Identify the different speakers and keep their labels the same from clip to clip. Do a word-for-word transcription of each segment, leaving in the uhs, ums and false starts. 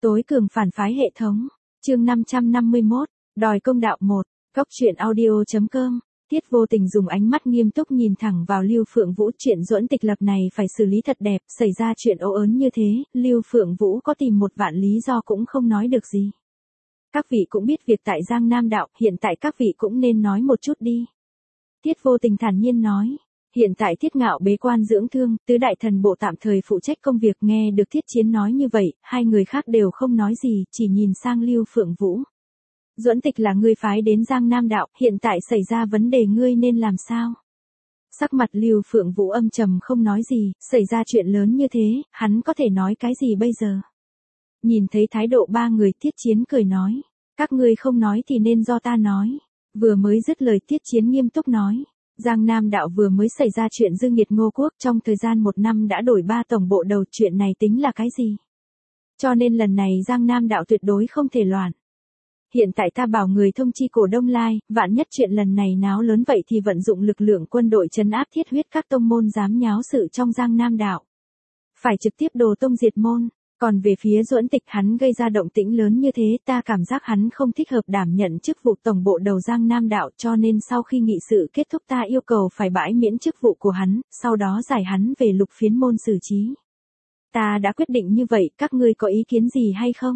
Speaker 1: Tối cường phản phái hệ thống. Chương năm trăm năm mươi mốt, đòi công đạo một. Góc truyện audio chấm com. Tiết Vô Tình dùng ánh mắt nghiêm túc nhìn thẳng vào Lưu Phượng Vũ, chuyện Duẫn Tịch Lập này phải xử lý thật đẹp, xảy ra chuyện ố ớn như thế, Lưu Phượng Vũ có tìm một vạn lý do cũng không nói được gì. Các vị cũng biết việc tại Giang Nam đạo, hiện tại các vị cũng nên nói một chút đi. Tiết Vô Tình thản nhiên nói. Hiện tại Tiết Ngạo bế quan dưỡng thương, tứ đại thần bộ tạm thời phụ trách công việc, nghe được Tiết Chiến nói như vậy, hai người khác đều không nói gì, chỉ nhìn sang Lưu Phượng Vũ. Duẫn Tịch là ngươi phái đến Giang Nam đạo, hiện tại xảy ra vấn đề ngươi nên làm sao? Sắc mặt Lưu Phượng Vũ âm trầm không nói gì, xảy ra chuyện lớn như thế, hắn có thể nói cái gì bây giờ? Nhìn thấy thái độ ba người, Tiết Chiến cười nói, các ngươi không nói thì nên do ta nói. Vừa mới dứt lời, Tiết Chiến nghiêm túc nói. Giang Nam đạo vừa mới xảy ra chuyện dư nghiệt Ngô Quốc, trong thời gian một năm đã đổi ba tổng bộ đầu, chuyện này tính là cái gì? Cho nên lần này Giang Nam đạo tuyệt đối không thể loạn. Hiện tại ta bảo người thông chi Cổ Đông Lai, vạn nhất chuyện lần này náo lớn vậy thì vận dụng lực lượng quân đội trấn áp thiết huyết các tông môn dám nháo sự trong Giang Nam đạo. Phải trực tiếp đồ tông diệt môn. Còn về phía Duẫn Tịch, hắn gây ra động tĩnh lớn như thế, ta cảm giác hắn không thích hợp đảm nhận chức vụ tổng bộ đầu Giang Nam đạo, cho nên sau khi nghị sự kết thúc ta yêu cầu phải bãi miễn chức vụ của hắn, sau đó giải hắn về Lục Phiến môn xử trí. Ta đã quyết định như vậy, các ngươi có ý kiến gì hay không?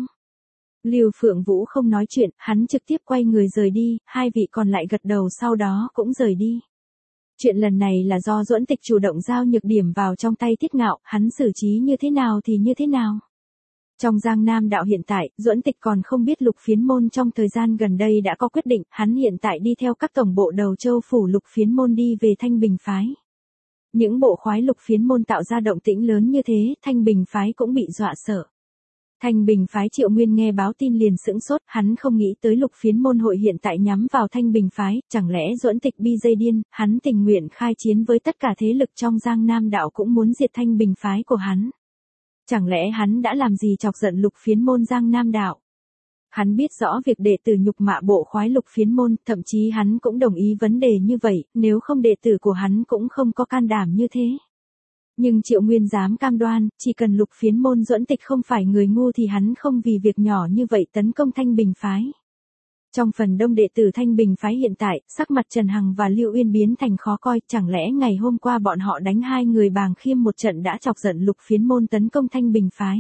Speaker 1: Lưu Phượng Vũ không nói chuyện, hắn trực tiếp quay người rời đi, hai vị còn lại gật đầu sau đó cũng rời đi. Chuyện lần này là do Duẫn Tịch chủ động giao nhược điểm vào trong tay Tiết Ngạo, hắn xử trí như thế nào thì như thế nào. Trong Giang Nam đạo hiện tại, Duẫn Tịch còn không biết Lục Phiến môn trong thời gian gần đây đã có quyết định, hắn hiện tại đi theo các tổng bộ đầu châu phủ Lục Phiến môn đi về Thanh Bình phái. Những bộ khoái Lục Phiến môn tạo ra động tĩnh lớn như thế, Thanh Bình phái cũng bị dọa sợ. Thanh Bình phái Triệu Nguyên nghe báo tin liền sững sốt, hắn không nghĩ tới Lục Phiến môn hội hiện tại nhắm vào Thanh Bình phái, chẳng lẽ Duẫn Tịch bi dây điên, hắn tình nguyện khai chiến với tất cả thế lực trong Giang Nam đạo cũng muốn diệt Thanh Bình phái của hắn. Chẳng lẽ hắn đã làm gì chọc giận Lục Phiến môn Giang Nam đạo? Hắn biết rõ việc đệ tử nhục mạ bộ khoái Lục Phiến môn, thậm chí hắn cũng đồng ý vấn đề như vậy, nếu không đệ tử của hắn cũng không có can đảm như thế. Nhưng Triệu Nguyên dám cam đoan, chỉ cần Lục Phiến môn Duẫn Tịch không phải người ngu thì hắn không vì việc nhỏ như vậy tấn công Thanh Bình phái. Trong phần đông đệ tử Thanh Bình phái hiện tại, sắc mặt Trần Hằng và Lưu Uyên biến thành khó coi, chẳng lẽ ngày hôm qua bọn họ đánh hai người Bàng Khiêm một trận đã chọc giận Lục Phiến môn tấn công Thanh Bình phái.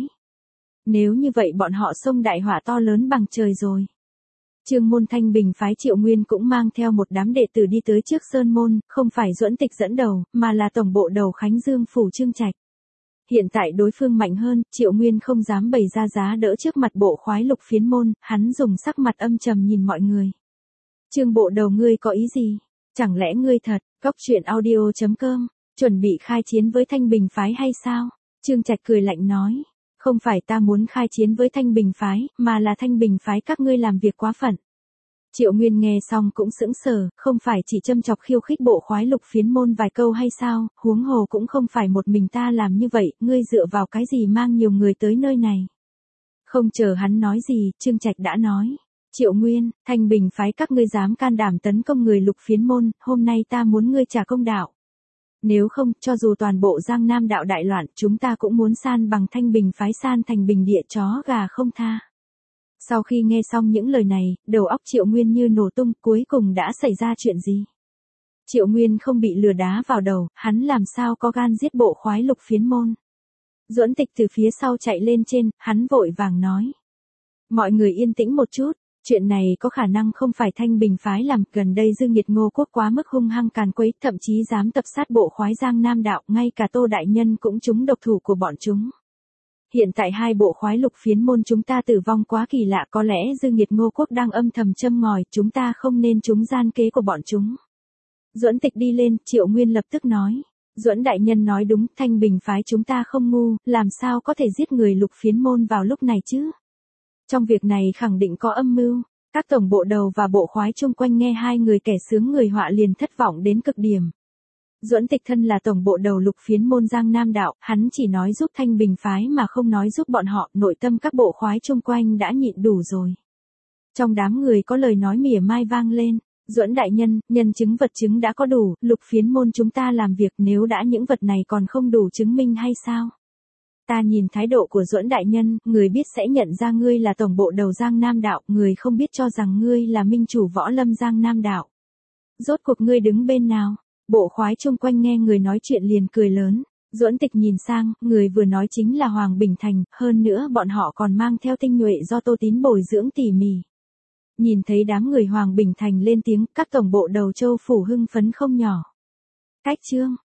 Speaker 1: Nếu như vậy bọn họ xông đại họa to lớn bằng trời rồi. Trương môn Thanh Bình phái Triệu Nguyên cũng mang theo một đám đệ tử đi tới trước sơn môn, không phải Duẫn Tịch dẫn đầu, mà là tổng bộ đầu Khánh Dương phủ Trương Trạch. Hiện tại đối phương mạnh hơn, Triệu Nguyên không dám bày ra giá đỡ trước mặt bộ khoái Lục Phiến môn, hắn dùng sắc mặt âm trầm nhìn mọi người. Trương bộ đầu ngươi có ý gì? Chẳng lẽ ngươi thật, góc truyện audio chấm com, chuẩn bị khai chiến với Thanh Bình phái hay sao? Trương Trạch cười lạnh nói, không phải ta muốn khai chiến với Thanh Bình phái, mà là Thanh Bình phái các ngươi làm việc quá phận. Triệu Nguyên nghe xong cũng sững sờ, không phải chỉ châm chọc khiêu khích bộ khoái Lục Phiến môn vài câu hay sao, huống hồ cũng không phải một mình ta làm như vậy, ngươi dựa vào cái gì mang nhiều người tới nơi này. Không chờ hắn nói gì, Trương Trạch đã nói, Triệu Nguyên, Thanh Bình phái các ngươi dám can đảm tấn công người Lục Phiến môn, hôm nay ta muốn ngươi trả công đạo. Nếu không, cho dù toàn bộ Giang Nam đạo đại loạn, chúng ta cũng muốn san bằng Thanh Bình phái san thành bình địa chó gà không tha. Sau khi nghe xong những lời này, đầu óc Triệu Nguyên như nổ tung, cuối cùng đã xảy ra chuyện gì? Triệu Nguyên không bị lừa đá vào đầu, hắn làm sao có gan giết bộ khoái Lục Phiến môn? Duẫn Tịch từ phía sau chạy lên trên, hắn vội vàng nói. Mọi người yên tĩnh một chút, chuyện này có khả năng không phải Thanh Bình phái làm, gần đây dư nghiệt Ngô Quốc quá mức hung hăng càn quấy, thậm chí dám tập sát bộ khoái Giang Nam đạo, ngay cả Tô Đại Nhân cũng trúng độc thủ của bọn chúng. Hiện tại hai bộ khoái Lục Phiến môn chúng ta tử vong quá kỳ lạ, có lẽ dư nghiệt Ngô Quốc đang âm thầm châm ngòi, chúng ta không nên trúng gian kế của bọn chúng. Duẫn Tịch đi lên, Triệu Nguyên lập tức nói. Duẫn đại nhân nói đúng, Thanh Bình phái chúng ta không ngu, làm sao có thể giết người Lục Phiến môn vào lúc này chứ? Trong việc này khẳng định có âm mưu. Các tổng bộ đầu và bộ khoái chung quanh nghe hai người kẻ sướng người họa liền thất vọng đến cực điểm. Duẫn Tịch thân là tổng bộ đầu Lục Phiến môn Giang Nam đạo, hắn chỉ nói giúp Thanh Bình phái mà không nói giúp bọn họ, nội tâm các bộ khoái chung quanh đã nhịn đủ rồi. Trong đám người có lời nói mỉa mai vang lên, Duẫn đại nhân, nhân chứng vật chứng đã có đủ, Lục Phiến môn chúng ta làm việc nếu đã những vật này còn không đủ chứng minh hay sao? Ta nhìn thái độ của Duẫn đại nhân, người biết sẽ nhận ra ngươi là tổng bộ đầu Giang Nam đạo, người không biết cho rằng ngươi là minh chủ võ lâm Giang Nam đạo. Rốt cuộc ngươi đứng bên nào? Bộ khoái chung quanh nghe người nói chuyện liền cười lớn. Duẫn Tịch nhìn sang, người vừa nói chính là Hoàng Bình Thành, hơn nữa bọn họ còn mang theo tinh nhuệ do Tô Tín bồi dưỡng tỉ mỉ. Nhìn thấy đám người Hoàng Bình Thành lên tiếng, các tổng bộ đầu châu phủ hưng phấn không nhỏ. Cách chương